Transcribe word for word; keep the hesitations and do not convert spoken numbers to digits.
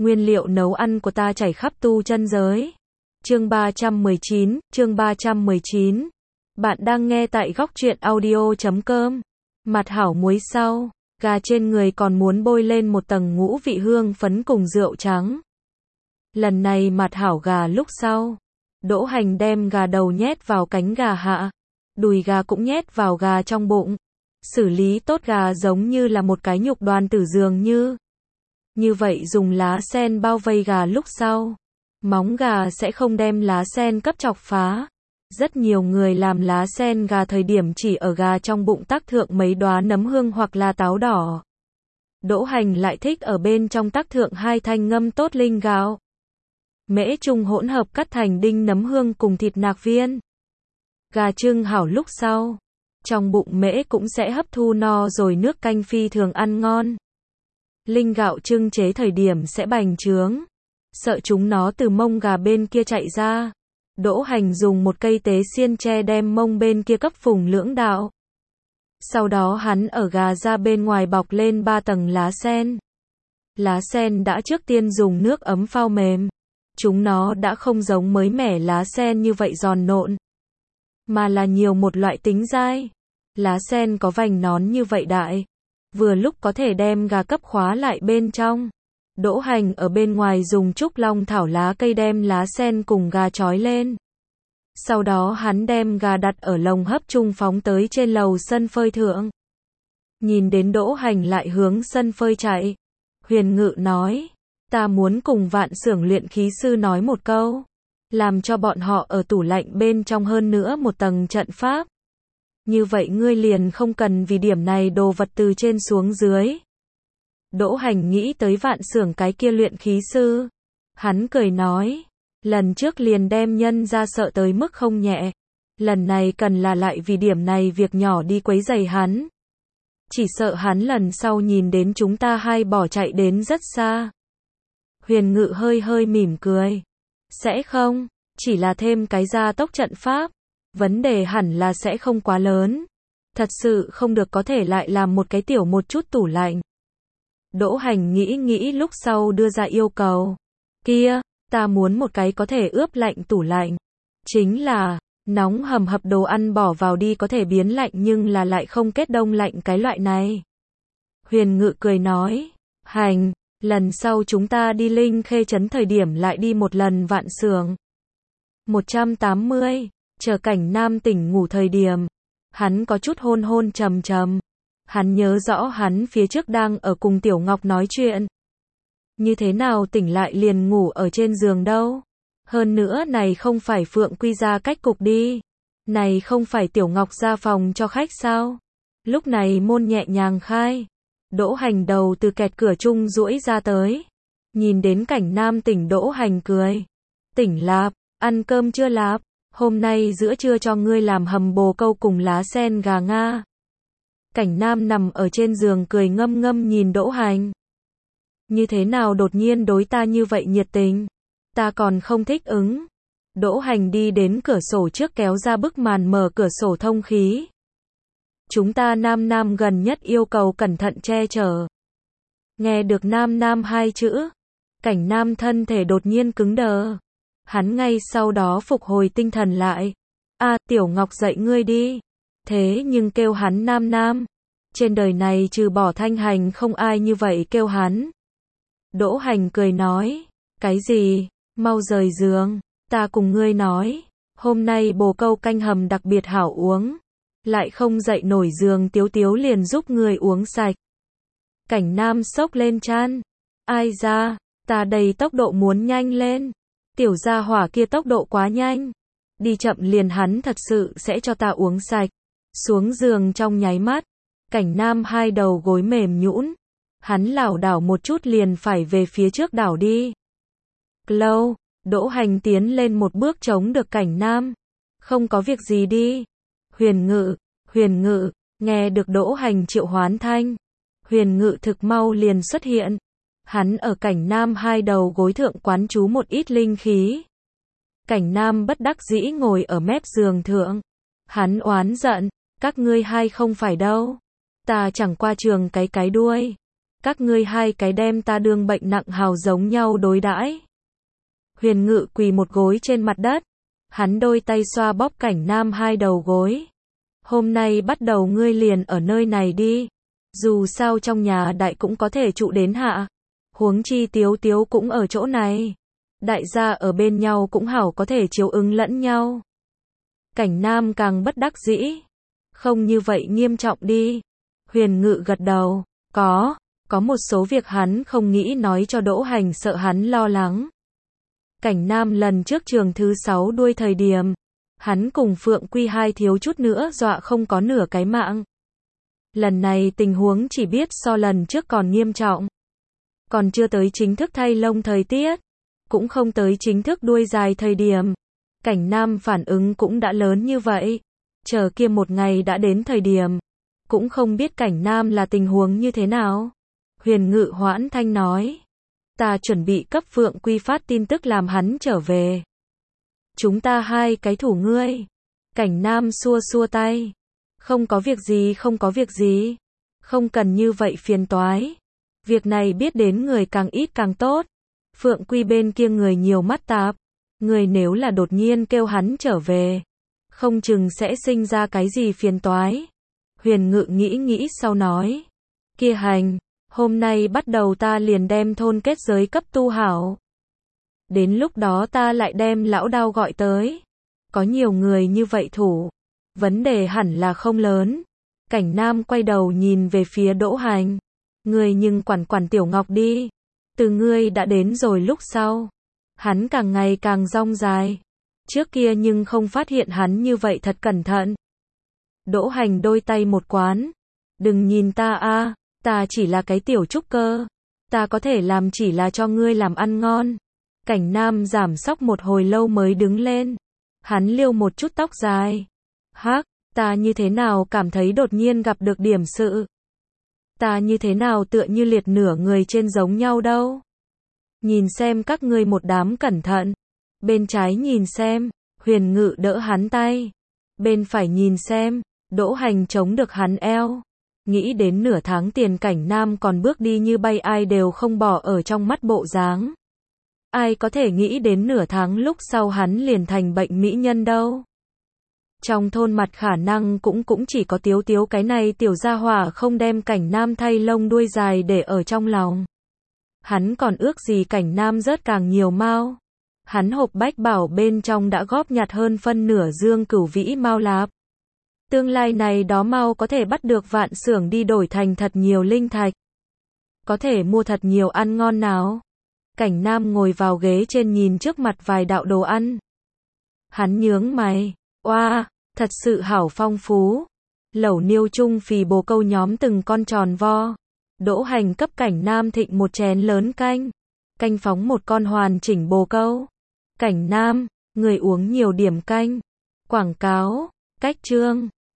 Nguyên liệu nấu ăn của ta chảy khắp tu chân giới. Chương ba trăm mười chín, chương ba trăm mười chín. Bạn đang nghe tại góc truyện audio chấm com. Mặt hảo muối sau, gà trên người còn muốn bôi lên một tầng ngũ vị hương phấn cùng rượu trắng. Lần này mặt hảo gà lúc sau, Đỗ Hành đem gà đầu nhét vào cánh gà hạ, đùi gà cũng nhét vào gà trong bụng. Xử lý tốt gà giống như là một cái nhục đoàn tử dường như. Như vậy dùng lá sen bao vây gà lúc sau, móng gà sẽ không đem lá sen cấp chọc phá. Rất nhiều người làm lá sen gà thời điểm chỉ ở gà trong bụng tác thượng mấy đóa nấm hương hoặc là táo đỏ. Đỗ Hành lại thích ở bên trong tác thượng hai thanh ngâm tốt linh gạo. Mễ trùng hỗn hợp cắt thành đinh nấm hương cùng thịt nạc viên. Gà trưng hảo lúc sau, trong bụng mễ cũng sẽ hấp thu no rồi nước canh phi thường ăn ngon. Linh gạo trưng chế thời điểm sẽ bành trướng, sợ chúng nó từ mông gà bên kia chạy ra. Đỗ Hành dùng một cây tế xiên tre đem mông bên kia cấp phùng lưỡng đạo. Sau đó hắn ở gà ra bên ngoài bọc lên ba tầng lá sen. Lá sen đã trước tiên dùng nước ấm phao mềm. Chúng nó đã không giống mới mẻ lá sen như vậy giòn nộn, mà là nhiều một loại tính dai. Lá sen có vành nón như vậy đại, vừa lúc có thể đem gà cấp khóa lại bên trong. Đỗ Hành ở bên ngoài dùng trúc long thảo lá cây đem lá sen cùng gà trói lên. Sau đó hắn đem gà đặt ở lồng hấp chung phóng tới trên lầu sân phơi thượng. Nhìn đến Đỗ Hành lại hướng sân phơi chạy, Huyền Ngự nói, ta muốn cùng Vạn Xưởng luyện khí sư nói một câu, làm cho bọn họ ở tủ lạnh bên trong hơn nữa một tầng trận pháp. Như vậy ngươi liền không cần vì điểm này đồ vật từ trên xuống dưới. Đỗ Hành nghĩ tới Vạn Xưởng cái kia luyện khí sư. Hắn cười nói, lần trước liền đem nhân ra sợ tới mức không nhẹ. Lần này cần là lại vì điểm này việc nhỏ đi quấy rầy hắn. Chỉ sợ hắn lần sau nhìn đến chúng ta hai bỏ chạy đến rất xa. Huyền Ngự hơi hơi mỉm cười. Sẽ không, chỉ là thêm cái gia tốc trận pháp. Vấn đề hẳn là sẽ không quá lớn. Thật sự không được có thể lại làm một cái tiểu một chút tủ lạnh. Đỗ Hành nghĩ nghĩ lúc sau đưa ra yêu cầu. Kia, ta muốn một cái có thể ướp lạnh tủ lạnh. Chính là, nóng hầm hập đồ ăn bỏ vào đi có thể biến lạnh nhưng là lại không kết đông lạnh cái loại này. Huyền Ngự cười nói, Hành, lần sau chúng ta đi Linh Khê trấn thời điểm lại đi một lần Vạn Xưởng. một trăm tám mươi, chờ Cảnh Nam tỉnh ngủ thời điểm, hắn có chút hôn hôn trầm trầm. Hắn nhớ rõ hắn phía trước đang ở cùng Tiểu Ngọc nói chuyện. Như thế nào tỉnh lại liền ngủ ở trên giường đâu. Hơn nữa này không phải Phượng Quy ra cách cục đi. Này không phải Tiểu Ngọc ra phòng cho khách sao. Lúc này môn nhẹ nhàng khai. Đỗ Hành đầu từ kẹt cửa chung duỗi ra tới. Nhìn đến Cảnh Nam tỉnh, Đỗ Hành cười. Tỉnh lạp, ăn cơm chưa lạp? Hôm nay giữa trưa cho ngươi làm hầm bồ câu cùng lá sen gà Nga. Cảnh Nam nằm ở trên giường cười ngâm ngâm nhìn Đỗ Hành. Như thế nào đột nhiên đối ta như vậy nhiệt tình? Ta còn không thích ứng. Đỗ Hành đi đến cửa sổ trước kéo ra bức màn mở cửa sổ thông khí. Chúng ta nam nam gần nhất yêu cầu cẩn thận che chở. Nghe được nam nam hai chữ, Cảnh Nam thân thể đột nhiên cứng đờ. Hắn ngay sau đó phục hồi tinh thần lại. A, Tiểu Ngọc dạy ngươi đi. Thế nhưng kêu hắn nam nam. Trên đời này trừ bỏ Thanh Hành không ai như vậy kêu hắn. Đỗ Hành cười nói. Cái gì? Mau rời giường. Ta cùng ngươi nói. Hôm nay bồ câu canh hầm đặc biệt hảo uống. Lại không dậy nổi giường Tiếu Tiếu liền giúp ngươi uống sạch. Cảnh Nam sốc lên chan. Ai ra, ta đầy tốc độ muốn nhanh lên. Tiểu gia hỏa kia tốc độ quá nhanh. Đi chậm liền hắn thật sự sẽ cho ta uống sạch. Xuống giường trong nháy mắt. Cảnh Nam hai đầu gối mềm nhũn. Hắn lảo đảo một chút liền phải về phía trước đảo đi. Lâu, Đỗ Hành tiến lên một bước chống được Cảnh Nam. Không có việc gì đi. Huyền Ngự, Huyền Ngự, nghe được Đỗ Hành triệu hoán thanh. Huyền Ngự thực mau liền xuất hiện. Hắn ở Cảnh Nam hai đầu gối thượng quán trú một ít linh khí. Cảnh Nam bất đắc dĩ ngồi ở mép giường thượng. Hắn oán giận, các ngươi hai không phải đâu. Ta chẳng qua trường cái cái đuôi. Các ngươi hai cái đem ta đương bệnh nặng hào giống nhau đối đãi. Huyền Ngự quỳ một gối trên mặt đất. Hắn đôi tay xoa bóp Cảnh Nam hai đầu gối. Hôm nay bắt đầu ngươi liền ở nơi này đi. Dù sao trong nhà đại cũng có thể trụ đến hạ. Huống chi Tiếu Tiếu cũng ở chỗ này. Đại gia ở bên nhau cũng hảo có thể chiếu ứng lẫn nhau. Cảnh Nam càng bất đắc dĩ. Không như vậy nghiêm trọng đi. Huyền Ngự gật đầu. Có, có một số việc hắn không nghĩ nói cho Đỗ Hành sợ hắn lo lắng. Cảnh Nam lần trước trường thứ sáu đuôi thời điểm. Hắn cùng Phượng Quy hai thiếu chút nữa dọa không có nửa cái mạng. Lần này tình huống chỉ biết so lần trước còn nghiêm trọng. Còn chưa tới chính thức thay lông thời tiết. Cũng không tới chính thức đuôi dài thời điểm. Cảnh Nam phản ứng cũng đã lớn như vậy. Chờ kia một ngày đã đến thời điểm. Cũng không biết Cảnh Nam là tình huống như thế nào. Huyền Ngự hoãn thanh nói. Ta chuẩn bị cấp Phượng Quy phát tin tức làm hắn trở về. Chúng ta hai cái thủ ngươi. Cảnh Nam xua xua tay. Không có việc gì không có việc gì. Không cần như vậy phiền toái. Việc này biết đến người càng ít càng tốt. Phượng Quy bên kia người nhiều mắt tạp. Người nếu là đột nhiên kêu hắn trở về. Không chừng sẽ sinh ra cái gì phiền toái. Huyền Ngự nghĩ nghĩ sau nói. Kia hành. Hôm nay bắt đầu ta liền đem thôn kết giới cấp tu hảo. Đến lúc đó ta lại đem lão đao gọi tới. Có nhiều người như vậy thủ. Vấn đề hẳn là không lớn. Cảnh Nam quay đầu nhìn về phía Đỗ Hành. Ngươi nhưng quản quản Tiểu Ngọc đi. Từ ngươi đã đến rồi lúc sau. Hắn càng ngày càng rong dài. Trước kia nhưng không phát hiện hắn như vậy thật cẩn thận. Đỗ Hành đôi tay một quán. Đừng nhìn ta a, ta chỉ là cái tiểu trúc cơ. Ta có thể làm chỉ là cho ngươi làm ăn ngon. Cảnh Nam giảm sóc một hồi lâu mới đứng lên. Hắn liêu một chút tóc dài. Hắc, ta như thế nào cảm thấy đột nhiên gặp được điểm sự. Ta như thế nào tựa như liệt nửa người trên giống nhau đâu. Nhìn xem các ngươi một đám cẩn thận. Bên trái nhìn xem. Huyền Ngự đỡ hắn tay. Bên phải nhìn xem. Đỗ Hành chống được hắn eo. Nghĩ đến nửa tháng tiền Cảnh Nam còn bước đi như bay ai đều không bỏ ở trong mắt bộ dáng. Ai có thể nghĩ đến nửa tháng lúc sau hắn liền thành bệnh mỹ nhân đâu. Trong thôn mặt khả năng cũng cũng chỉ có Tiếu Tiếu cái này tiểu gia hỏa không đem Cảnh Nam thay lông đuôi dài để ở trong lòng. Hắn còn ước gì Cảnh Nam rớt càng nhiều mao. Hắn hộp bách bảo bên trong đã góp nhặt hơn phân nửa dương cửu vĩ mao lạp. Tương lai này đó mau có thể bắt được vạn xưởng đi đổi thành thật nhiều linh thạch. Có thể mua thật nhiều ăn ngon nào. Cảnh Nam ngồi vào ghế trên nhìn trước mặt vài đạo đồ ăn. Hắn nhướng mày. Oa, thật sự hảo phong phú. Lẩu niêu chung phì bồ câu nhóm từng con tròn vo. Đỗ Hành cấp Cảnh Nam thịnh một chén lớn canh. Canh phóng một con hoàn chỉnh bồ câu. Cảnh Nam, người uống nhiều điểm canh. Quảng cáo, cách chương.